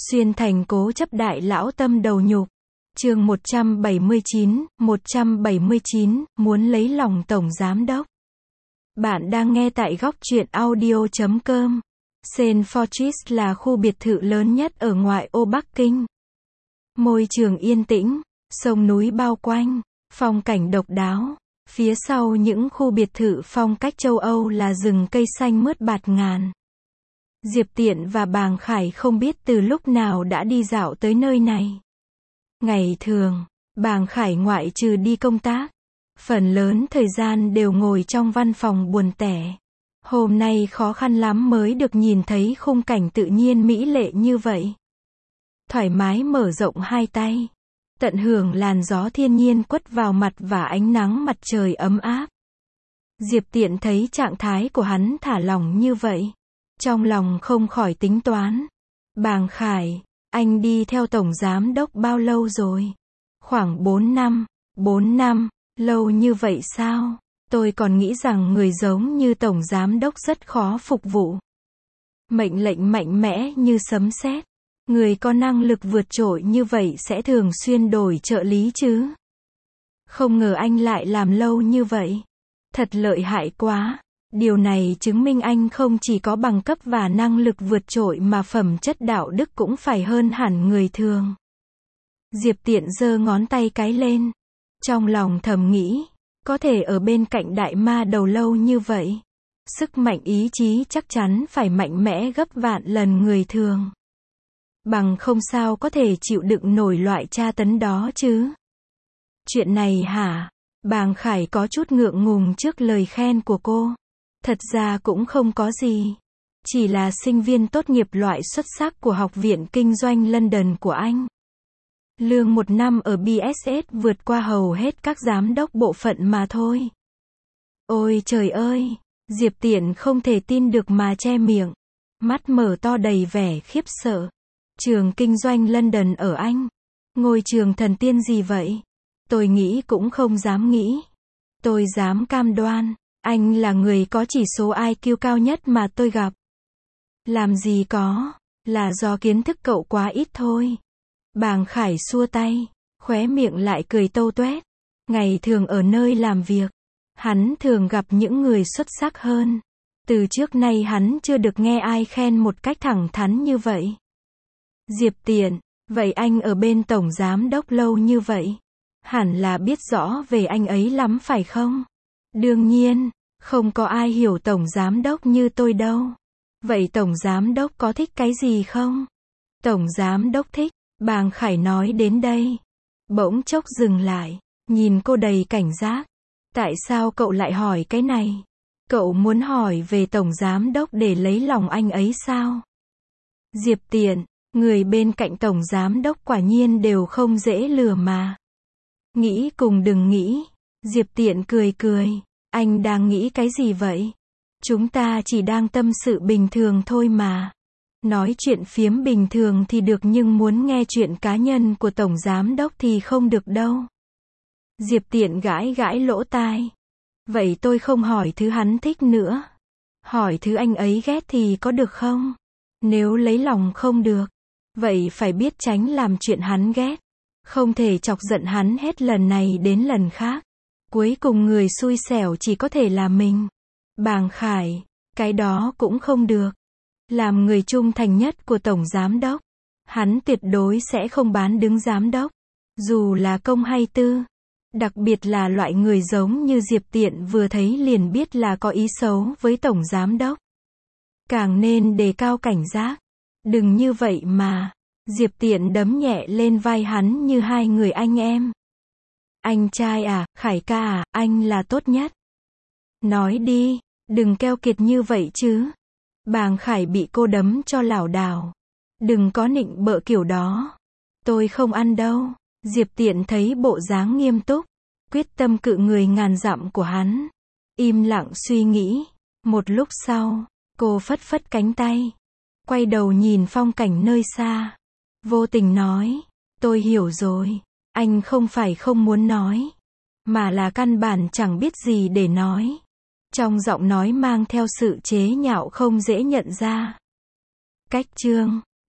Xuyên thành cố chấp đại lão tâm đầu nhục. Chương 179, muốn lấy lòng tổng giám đốc. Bạn đang nghe tại góc truyện audio.com. St. Fortress là khu biệt thự lớn nhất ở ngoại ô Bắc Kinh. Môi trường yên tĩnh, sông núi bao quanh, phong cảnh độc đáo. Phía sau những khu biệt thự phong cách châu Âu là rừng cây xanh mướt bạt ngàn. Diệp Tiện và Bàng Khải không biết từ lúc nào đã đi dạo tới nơi này. Ngày thường, Bàng Khải ngoại trừ đi công tác, phần lớn thời gian đều ngồi trong văn phòng buồn tẻ. Hôm nay khó khăn lắm mới được nhìn thấy khung cảnh tự nhiên mỹ lệ như vậy. Thoải mái mở rộng hai tay, tận hưởng làn gió thiên nhiên quất vào mặt và ánh nắng mặt trời ấm áp. Diệp Tiện thấy trạng thái của hắn thả lỏng như vậy, trong lòng không khỏi tính toán. Bàng Khải, anh đi theo tổng giám đốc bao lâu rồi? Khoảng 4 năm. 4 năm, lâu như vậy sao? Tôi còn nghĩ rằng người giống như tổng giám đốc rất khó phục vụ. Mệnh lệnh mạnh mẽ như sấm sét. Người có năng lực vượt trội như vậy sẽ thường xuyên đổi trợ lý chứ. Không ngờ anh lại làm lâu như vậy. Thật lợi hại quá. Điều này chứng minh anh không chỉ có bằng cấp và năng lực vượt trội mà phẩm chất đạo đức cũng phải hơn hẳn người thường. Diệp Tiện giơ ngón tay cái lên. Trong lòng thầm nghĩ, có thể ở bên cạnh đại ma đầu lâu như vậy. Sức mạnh ý chí chắc chắn phải mạnh mẽ gấp vạn lần người thường. Bằng không sao có thể chịu đựng nổi loại tra tấn đó chứ. Chuyện này hả? Bàng Khải có chút ngượng ngùng trước lời khen của cô. Thật ra cũng không có gì. Chỉ là sinh viên tốt nghiệp loại xuất sắc của Học viện Kinh doanh London của anh. Lương một năm ở BSS vượt qua hầu hết các giám đốc bộ phận mà thôi. Ôi trời ơi! Diệp Tiện không thể tin được mà che miệng. Mắt mở to đầy vẻ khiếp sợ. Trường kinh doanh London ở Anh. Ngôi trường thần tiên gì vậy? Tôi nghĩ cũng không dám nghĩ. Tôi dám cam đoan. Anh là người có chỉ số IQ cao nhất mà tôi gặp. Làm gì có, là do kiến thức cậu quá ít thôi. Bàng Khải xua tay, khóe miệng lại cười tâu tuét. Ngày thường ở nơi làm việc, hắn thường gặp những người xuất sắc hơn. Từ trước nay hắn chưa được nghe ai khen một cách thẳng thắn như vậy. Diệp Tiện, vậy anh ở bên tổng giám đốc lâu như vậy, hẳn là biết rõ về anh ấy lắm phải không? Đương nhiên, không có ai hiểu tổng giám đốc như tôi đâu. Vậy tổng giám đốc có thích cái gì không? Tổng giám đốc thích, Bàng Khải nói đến đây. Bỗng chốc dừng lại, nhìn cô đầy cảnh giác. Tại sao cậu lại hỏi cái này? Cậu muốn hỏi về tổng giám đốc để lấy lòng anh ấy sao? Diệp Tiện, người bên cạnh tổng giám đốc quả nhiên đều không dễ lừa mà. Nghĩ cùng đừng nghĩ. Diệp Tiện cười cười. Anh đang nghĩ cái gì vậy? Chúng ta chỉ đang tâm sự bình thường thôi mà. Nói chuyện phiếm bình thường thì được nhưng muốn nghe chuyện cá nhân của tổng giám đốc thì không được đâu. Diệp Tiện gãi gãi lỗ tai. Vậy tôi không hỏi thứ hắn thích nữa. Hỏi thứ anh ấy ghét thì có được không? Nếu lấy lòng không được, vậy phải biết tránh làm chuyện hắn ghét. Không thể chọc giận hắn hết lần này đến lần khác. Cuối cùng người xui xẻo chỉ có thể là mình. Bàng Khải, cái đó cũng không được. Làm người trung thành nhất của tổng giám đốc, hắn tuyệt đối sẽ không bán đứng giám đốc, dù là công hay tư. Đặc biệt là loại người giống như Diệp Tiện vừa thấy liền biết là có ý xấu với tổng giám đốc. Càng nên đề cao cảnh giác. Đừng như vậy mà. Diệp Tiện đấm nhẹ lên vai hắn như hai người anh em. Anh trai à, Khải ca à, anh là tốt nhất. Nói đi, đừng keo kiệt như vậy chứ. Bàng Khải bị cô đấm cho lảo đảo. Đừng có nịnh bợ kiểu đó. Tôi không ăn đâu. Diệp Tiện thấy bộ dáng nghiêm túc, quyết tâm cự người ngàn dặm của hắn. Im lặng suy nghĩ. Một lúc sau, cô phất phất cánh tay. Quay đầu nhìn phong cảnh nơi xa. Vô tình nói, tôi hiểu rồi. Anh không phải không muốn nói, mà là căn bản chẳng biết gì để nói. Trong giọng nói mang theo sự chế nhạo không dễ nhận ra. Cách chương